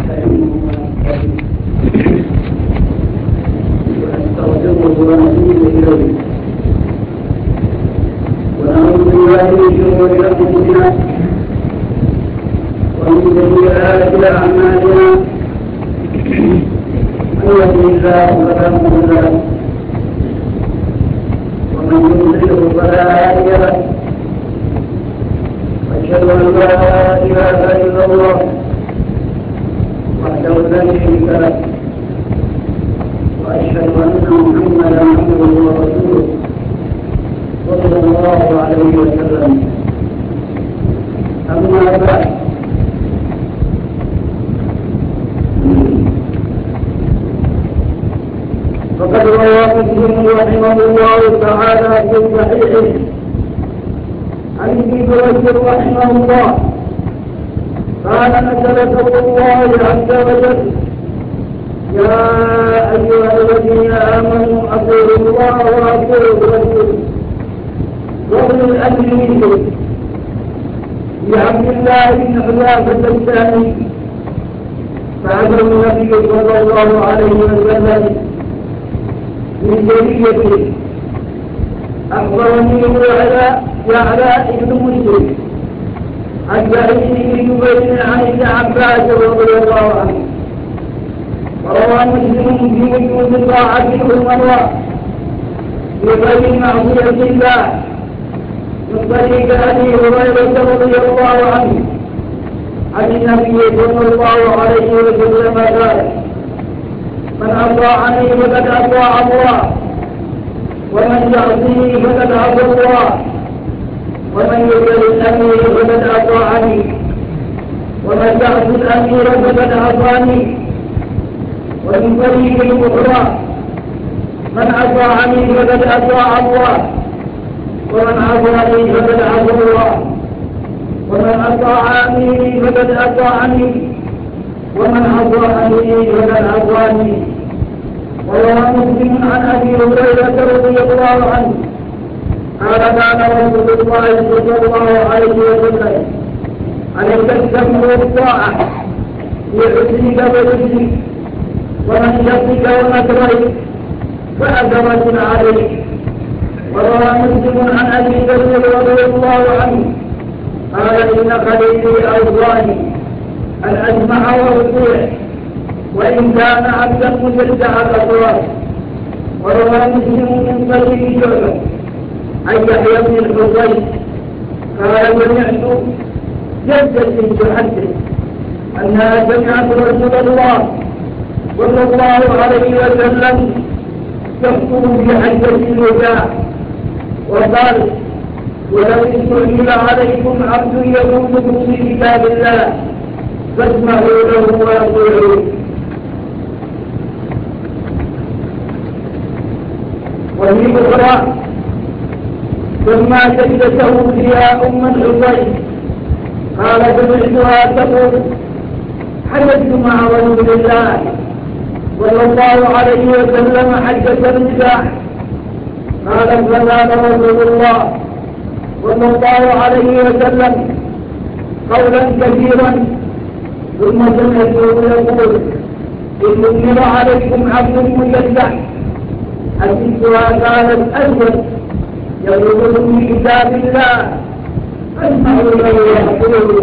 ونستغفره ونتوب إليه ونعوذ بالله من شرور أنفسنا ومن سيئات أعمالنا من يهده الله فلا مضل له ومن يضلله فلا هادي له وأشهد أن لا إله إلا الله وحده لا شريك له وأشهد أن محمدا عبده ورسوله صلى الله عليه وسلم. أما بعد فقد روى مسلم رحمه الله تعالى في صحيحه عن ابن بريد رحمه الله قال نزل قول الله عز وجل يا أيها الذين آمنوا أطيعوا الله وأطيعوا الرسول وأولي الأمر منكم لعبد الله بن حذافة الثاني فعزم النبي صلى الله عليه وسلم من جريته أخبرني يعلى ابن مسلم عن سعيد بن جبير عن ابن عباس رضي الله عنه وروى مسلم في وجود طاعة الأمراء بغير معصية الله من طريق أبي هريرة رضي الله عنه عن النبي صلى الله عليه وسلم قال من أطاعني فقد أطاع الله ومن يعصيني فقد عصى الله ومن يطع الأمير فقد أطاعني ومن يعص الأمير فقد عصاني. ومن طريق أخرى من أطاعني فقد أطاع الله ومن عصاني فقد عصى الله ومن أطاع أميري فقد أطاعني ومن عصى أميري فقد عصاني. وروى مسلم عن أبي هريرة رضي الله عنه قال كان رسول الله صلى الله عليه وسلم عليك السمع والطاعة في حسنك وحسنك ومنشطك ومكرهك فأجرة عليك. وروى مسلم عن أبي ذر رضي الله عنه قال إن خليلي أوصاني أن أسمع وأطيع وإن كان عبدا مجدع الأطراف. وروى مسلم من طريق شعبة عن يحيى بن الحصين قال سمعت جدتي تحدث أنها سمعت رسول الله صلى الله عليه وسلم يخطب في حجة الوداع وقال ولو استعمل عليكم عبد يقولكم في كتاب الله فاسمعوا له واطيعوه. وفي أخرى ثم سجدته فيها أم الحصين قال سمعتها تقول حدثت مع رسول الله صلى الله عليه وسلم حجة الوداع قال فقال رسول الله صلى الله عليه وسلم قولا كثيرا ثم سمعته يقول إن أمر عليكم عبد مجدع حدثتها كانت أسود يقول في كتاب الله فاسمعوا له واحفظوه.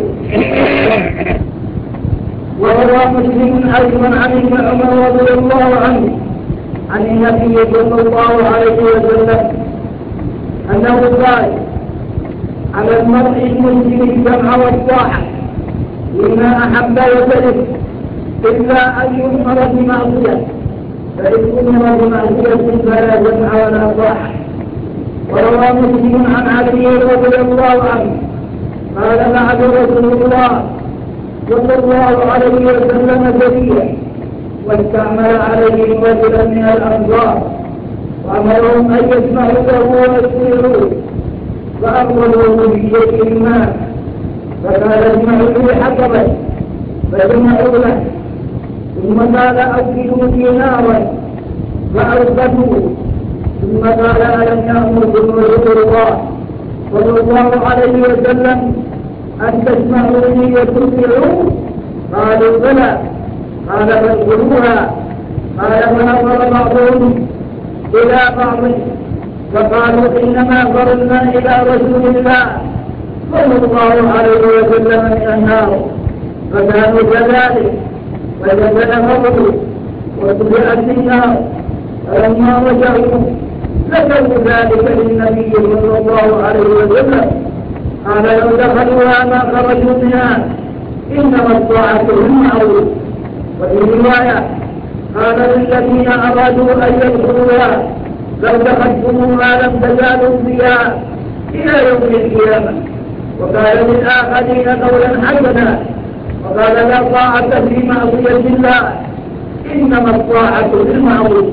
وروى مسلم أيضا عن ابن عمر رضي الله عنه عن النبي صلى الله عليه وسلم أنه قال على المرء المسلم السمع والطاعة لما أحب وكره إلا أن يؤمر بمعصية فإن أمر بمعصية فلا سمع ولا طاعة. وروى مسلم عن علي رضي الله عنه قال بعد رسول الله صلى الله عليه وسلم سريا واستعمل عليهم رجلا من الأنصار وأمرهم أن يسمعوا له ويطيعوه فأمروه بشيء ما فقال اسمعوا لي حطبا فسمعوا له ثم قال أوقدوا في نارا فأوقدوه ثم قال ألم يأمركم رسول الله صلى الله عليه وسلم أن تسمعوني وتطيعون؟ قالوا بلى فكرهوها. قال فنظر بعضهم إلى بعض فقالوا إنما فرنا إلى رسول الله صلى الله عليه وسلم من النار، فكانوا كذلك فنزل فضلوا وطبعت النار. فلما رجعوا ذكروا ذلك للنبي صلى الله عليه وسلم، قال لو دخلوها ما خرجوا منها، إنما الطاعة بالمعروف. وفي رواية قال للذين أرادوا أن يدخلوها لو دخلتموها لم تزالوا فيها إلى يوم القيامة. وقال للآخرين قولا حسنا وقال لا طاعة في معصية الله، إنما الطاعة بالمعروف.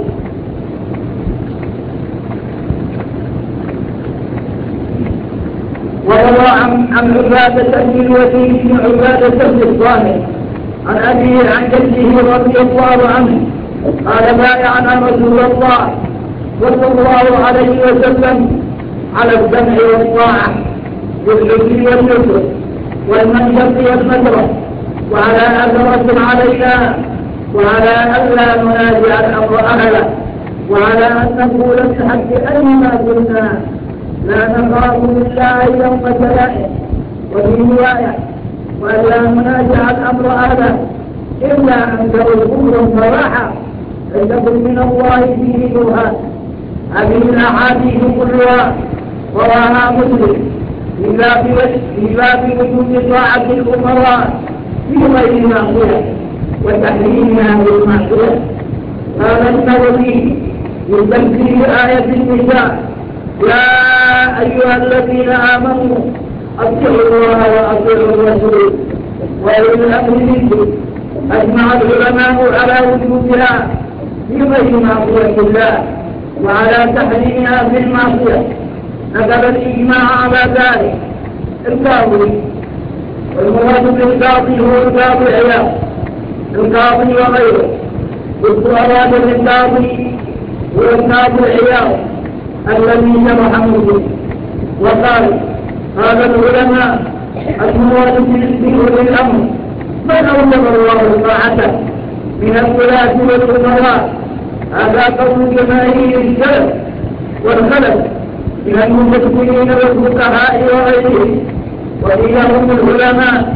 وروى عن عبادة بن الوليد بن عبادة بن الصامت عن أبيه عن جده رضي الله عنه قال بايعنا رسول الله صلى الله عليه وسلم على السمع والطاعة بالعسر واليسر والمنشط والمدرة، وعلى أثرة علينا، وعلى ألا ننازع الأمر أهله، وعلى أن نقول بحق أيما كنا لا نخاف بالله يوم سلائه. وفي رواية وألا ننازع الأمر أهله إلا أن تقول صراحة فلتكن من الله فيه برهان. هذه الأحاديث كلها رواها مسلم في باب وجود طاعة الأمراء في غير معصية وتحريمها بالمعصية. قال النووي من تفسير آية النساء يا أيها الذين آمنوا أطيعوا الله وأطيعوا الرسول وأولي الأمر منكم. أجمع العلماء على وجودها في غير معصية الله وعلى تحريمها في المعصية. نقل الإجماع على ذلك القاضي، والمراد بالقاضي هو القاضي عياض القاضي وغيره، والمراد بالقاضي هو القاضي عياض الذي شرح مسلم. وقال العلماء المراد بأولي الأمر من أوجب الله طاعته من الولاة والأمراء. هذا قول جماهير السلف والخلف من المفكرين والفقهاء وغيرهم، وقيل هم العلماء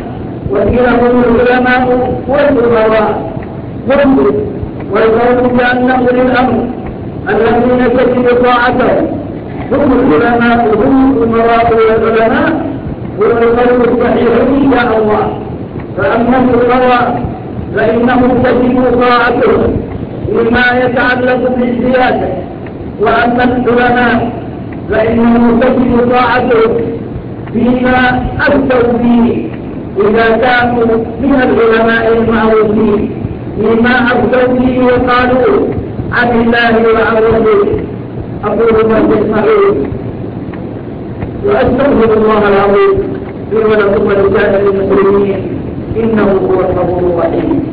والأمراء. والقول بأن أولي الأمر الذين تجب طاعتهم هم العلماء هم الأمراء والعلماء هو القول الصحيح إن شاء الله. فأما الفقهاء فإنهم تجب طاعتهم بما يتعلق بالسياسة، وأما العلماء فإنهم تجب طاعتهم فيما أفتوا فيه إذا كانوا من العلماء المعروفين فيما أفتوا فيه وقالوا عن الله وعن رسوله. أقول ما تسمعون وأستغفر الله العظيم لي ولكم ولسائر المسلمين إنه هو الغفور الرحيم.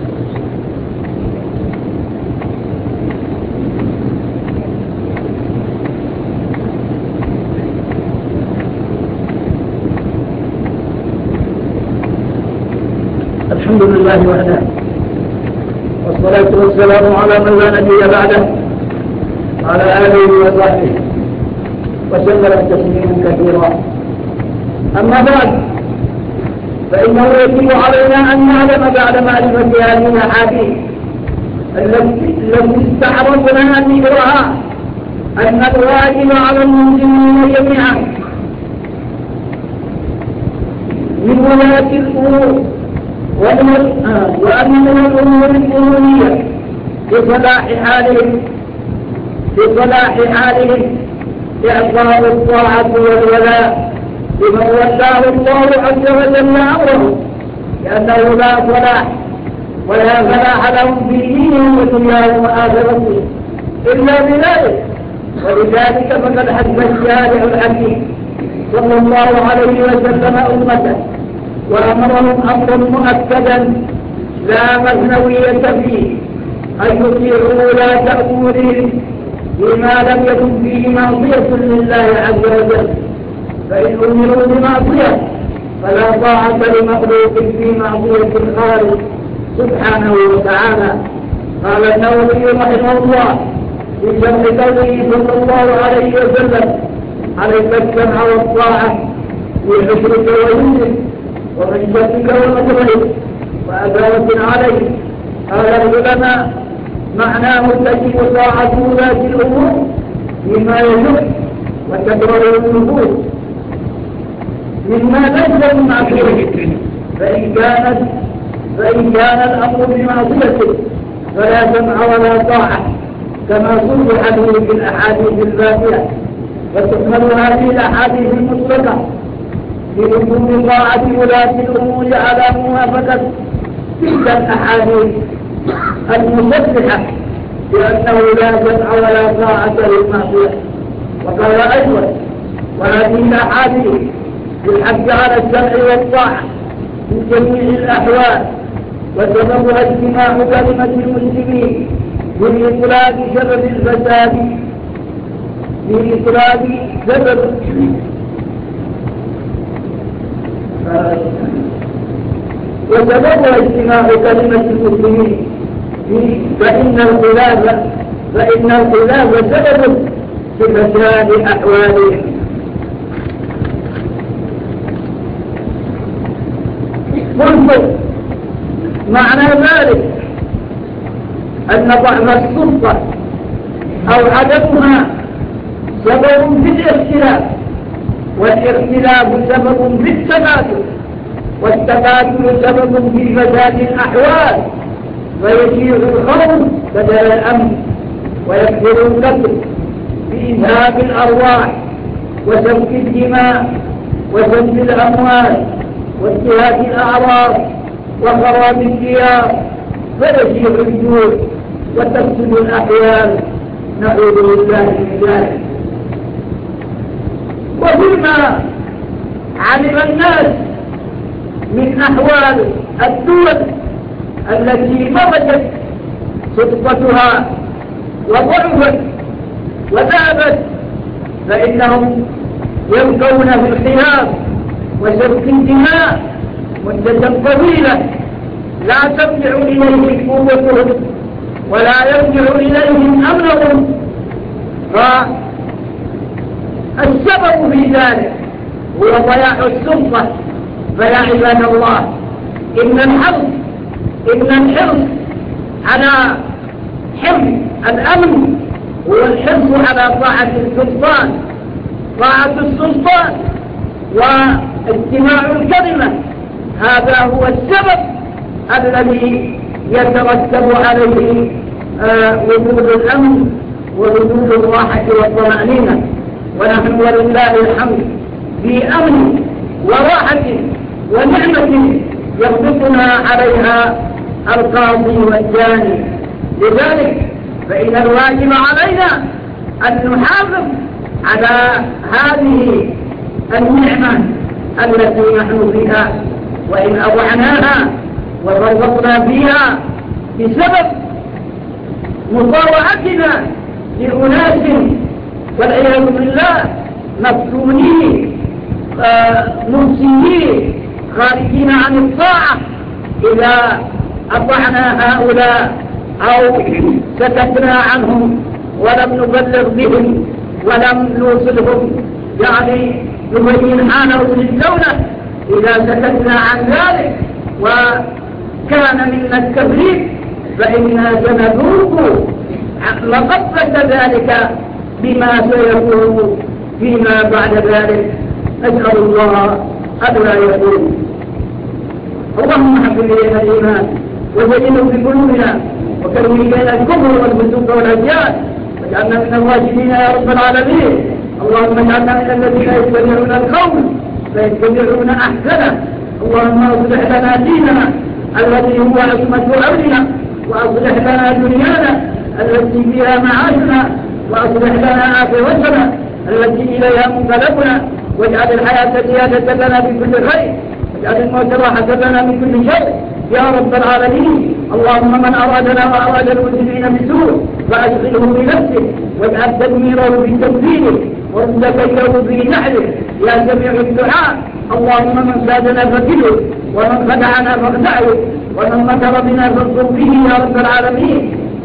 الحمد لله وحده، والصلاة والسلام على من لا نبي بعده وعلى آله وصحبه وسلم تسليما كثيرا. أما بعد، فإنه يجب علينا أن نعلم بعد معرفة هذه الأحاديث التي استحرمنا ذكرها أن الواجب على المسلمين جميعا من ولاة الأمور وأن من الأمور الأمورية في صلاح حالهم إعطاء الطاعة والولاء لمن ولاه الله عز وجل أمره، لأنه لا صلاح ولا فلاح لهم في دينهم ودنياهم وآخرتهم إلا بذلك. ولذلك فقد حث الشارع الحكيم صلى الله عليه وسلم أمته وأمرهم أمرا مؤكدا لا مثنوية فيه أن يطيعوا ولاة أمورهم بما لم يكن فيه معصية لله عز وجل، فإن أمروا بمعصية فلا طاعة لمخلوق في معصية الخالق سبحانه وتعالى. قال النووي رحمه الله في شرح قوله صلى الله عليه وسلم عليك السمع والطاعة في حشرك ويمسك ومن شرك ومكرهك وأداوة عليه. قال العلماء معناه تجب طاعة ولاة الأمور فيما يجب وتكره النفوس مما ليس من معصيته، فإن كان الأمر بمعصيته فلا سمع ولا طاعة كما صرح به في الأحاديث الباقية. وتحمل هذه الأحاديث المطلقة بوجوب طاعة ولاة الأمور على موافقة تلك الأحاديث المصرحة بأنه لا سمع ولا طاعة للمعصية. وقال أيضا وهذه الأحاديث بالحث على السمع والطاعة في جميع الأحوال، وسببها اجتماع كلمة المسلمين بإطلاق سبب الفساد وسببها اجتماع كلمة المسلمين فإن الخلاف سبب في فساد أحوالهم. قلت معنى ذلك أن ضعف السلطة أو عدمها سبب في الاختلاف، والاختلاف سبب في التبادل، والتبادل سبب في فساد الأحوال، فيشيع الخوف بدل الأمن، ويكثر القتل بإذهاب الأرواح وسفك الدماء وسفك الأموال وانتهاك الأعراض وخراب الديار، فيشيع الجوع وتفسد الأحيان، نعوذ بالله من ذلك. وفيما علم الناس من أحوال الدول التي مرجت سلطتها وضعفت وذهبت، فإنهم يبقون في الخلاف وسفك الدماء مدة طويلة لا ترجع إليهم قوتهم ولا يرجع إليهم أمنهم. فالسبب في ذلك هو ضياع السلطة. فيا عباد الله، إن الحرص على حفظ الأمن هو الحرص على طاعة السلطان واجتماع الكلمة. هذا هو السبب الذي يترتب عليه وجود الأمن ووجود الراحة والطمأنينة. ونحن ولله الحمد في أمن وراحة ونعمة يربطنا عليها القاضي والجاني. لذلك فإن الواجب علينا أن نحافظ على هذه النعمة التي نحن فيها، وإن أضعناها وفرطنا فيها بسبب مطاوعتنا لأناس والعياذ بالله مفتونين مفسدين خارجين عن الطاعة، إذا أطعنا هؤلاء أو سكتنا عنهم ولم نبلغ بهم ولم نوصلهم، يعني نبين حالهم للدولة، إذا سكتنا عن ذلك وكان منا التفريط فإنا سنذوق مقبة ذلك بما سيكون فيما بعد ذلك. نسأل الله ألا يكون. اللهم حفظ إلينا الإيمان وزينه في قلوبنا وكره إلينا الكفر والفسوق والعصيان، واجعلنا من الواجبين يا رب العالمين. اللهم اجعلنا من الذين يتبعون القول فيتبعون أحسنه. اللهم اصلح لنا ديننا الذي هو عصمة أمرنا، وأصلح لنا دنيانا التي فيها معاشنا، وأصلح لنا آخرتنا التي إليها منقلبنا، واجعل الحياة زيادة لنا في كل خير، واجعل الموت راحة لنا من كل شر يا رب العالمين. اللهم من أرادنا وأراد المسلمين بسوء فأشغله بنفسه، واجعل تدميره بتدبيره، ورد كيده في نحره يا سميع الدعاء. اللهم من سادنا فكله، ومن خدعنا فاخدعه، ومن مكر بنا فانصر به يا رب العالمين.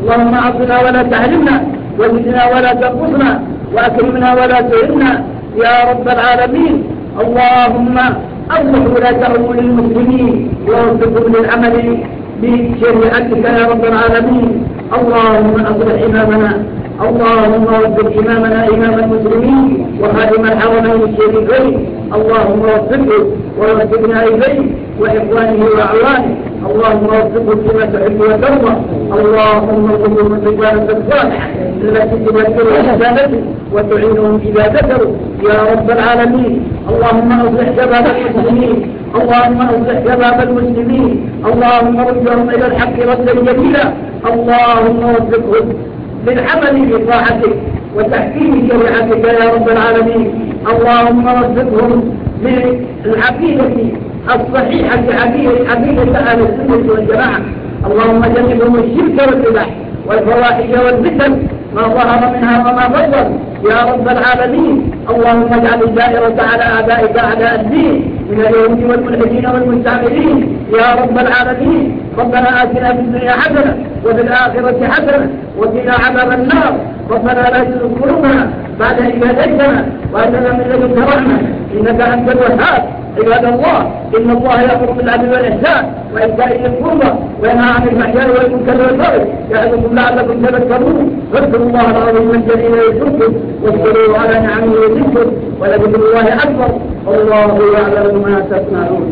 اللهم أعطنا ولا تحرمنا، وزدنا ولا تنقصنا، وأكرمنا ولا تهنا يا رب العالمين. اللهم أصلح ولاة أمور المسلمين ووفقهم للعمل بشريعتك يا رب العالمين. اللهم أصلح إمامنا، اللهم وفق إمامنا إمام المسلمين وخادم الحرمين الشريفين، اللهم وفقه ووفقنا إليه وإخوانه وأعوانه، اللهم وفقه فيما تحب وترضى، اللهم ارزقهم الرجال الصالحة التي تذكر إحسانته وتعينهم إذا ذكروا يا رب العالمين. اللهم أصلح شباب المسلمين، اللهم أصلح شباب المسلمين، اللهم ردهم إلى الحق ردا جميلا، اللهم وفقهم للعمل بطاعتك وتحكيم شريعتك يا رب العالمين. اللهم وفقهم للعقيدة الصحيحة عقيدة أهل السنة والجماعة، اللهم جنبهم الشرك والبدع والفواحش والفتن ما ظهر منها وما بطن يا رب العالمين. اللهم اجعل الدائرة على أعدائك أعداء الدين من اليهود والملحدين والمستعمرين يا رب العالمين. ربنا آتنا في الدنيا حسنة وفي الآخرة حسنة وقنا عذاب النار. ربنا لا تزغ قلوبنا بعد إذ هديتنا وهب لنا من لدنك رحمة إنك أنت الوهاب. عباد الله، إن الله يأمر بالعدل والإحسان وإيتاء ذي القربى وينهى عن الفحشاء والمنكر والبغي يعظكم لعلكم تذكرون. فاذكروا الله العظيم الجليل يذكركم واشكروه على نعمه يزدكم ولذكر الله أكبر والله يعلم ما تصنعون.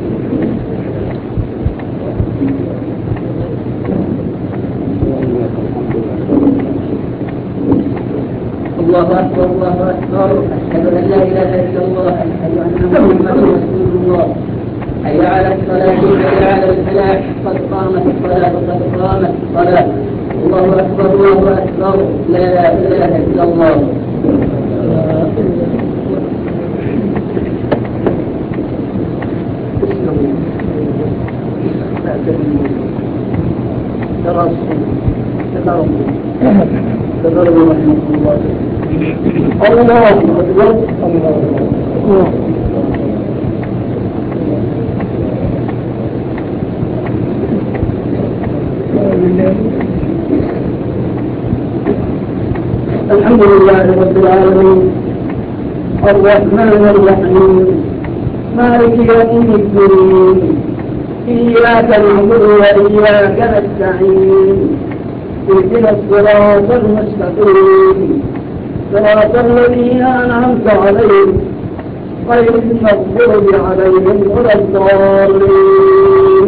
الله أكبر الله أكبر، أشهد أن لا إله إلا الله، أشهد أن محمدا رسول الله. حي على الصلاة حي على الفلاح، قد قامت الصلاة قد قامت الصلاة. الله أكبر الله أكبر، لا إله إلا الله. تضرب رحمه الله. الله أكبر الله. الحمد لله رب العالمين الرحمن الرحيم مالك يوم الدين إياك نعبد وإياك نستعين اهدنا الصراط المستقيم صراط الذين أنعمت عليهم غير المغضوب عليهم ولا الضالين.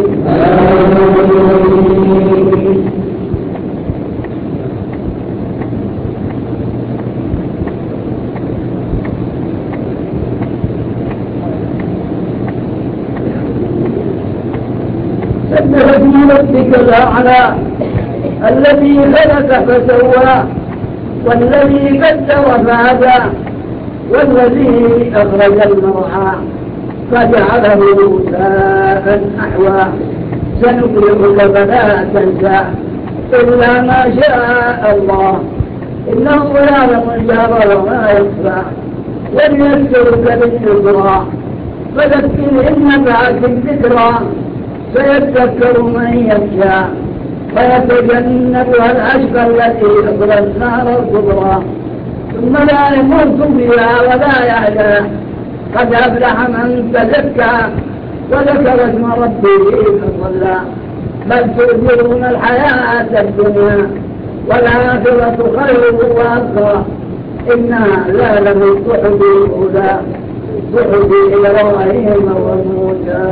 سبح اسم ربك الأعلى الذي خلق فسوى والذي قدر فهدى والذي أخرج المرعى فجعله ساء أحوى سنقرئك فلا تنسى إلا ما شاء الله إنه يعلم الجهر وما يخفى وليذكرك باليسرى فذكر إن نفعت الذكرى سيذكر من يخشى ويتجنبها الأشقى التي يصلى النار الكبرى ثم لا يموت فيها ولا يحيا قد أفلح من تزكى وذكر اسم ربه فصلى بل تؤثرون الحياة الدنيا والآخرة خير وأبقى إن هذا لمن صحف الأولى صحف إبراهيم وموسى.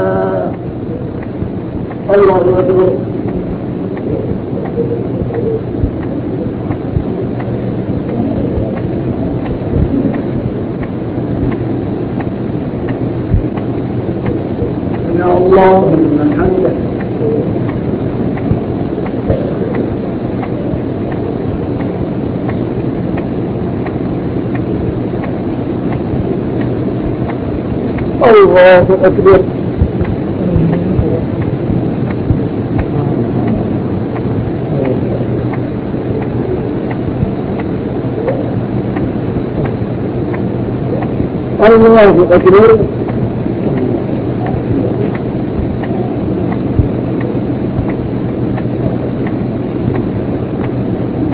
الله أكبر. الله لمن حمده. الله أكبر. الله أكبر.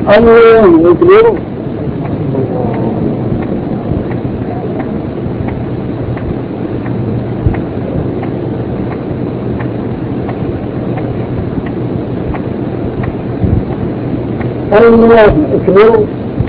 الله أكبر. الله أكبر.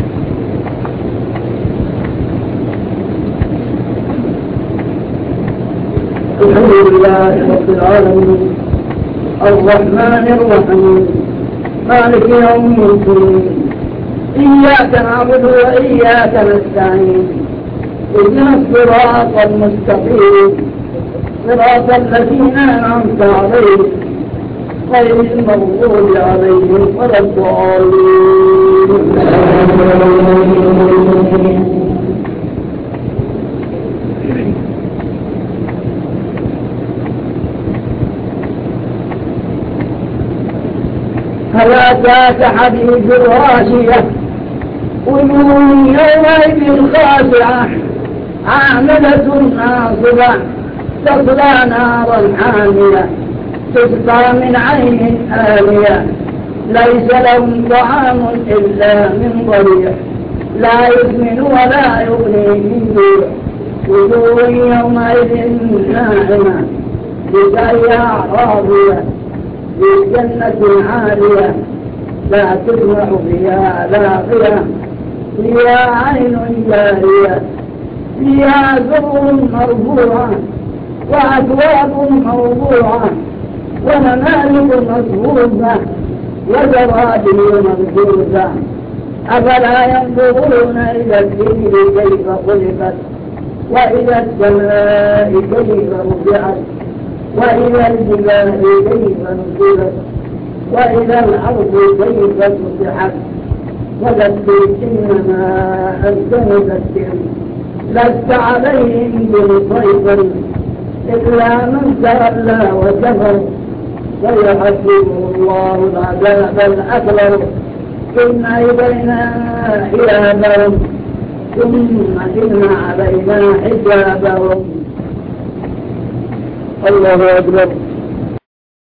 الحمد لله رب العالمين الرحمن الرحيم مالك يوم الدين إياك نعبد وإياك نستعين اهدنا الصراط المستقيم صراط الذين أنعمت عليهم غير المغضوب عليهم ولا الضالين. هل أتاك حديث الغاشية وجوه يومئذ خاشعة عاملة ناصبة تصلى نارا حامية تسقى من عين آنية ليس لهم طعام إلا من ضريع لا يسمن ولا يغني من جوع وجوه يومئذ ناعمة لسعيها راضية في جنة عالية لا تسمع فيها لاغية فيها عين جارية فيها سرر مرفوعة وأكواب موضوعة ونمارق مصفوفة وزرابي مبثوثة أفلا ينظرون إلى الإبل كيف خلقت وإلى السماء كيف رفعت وإلى الجبال كيف نصبت وإلى الأرض كيف سطحت فذكر إنما أنت مذكر لست عليهم بمسيطر إلا من تولى وكفر فيحسبه الله العذاب الأكبر ثم إلينا إيابهم ثم إن علينا حسابهم. الله أكبر.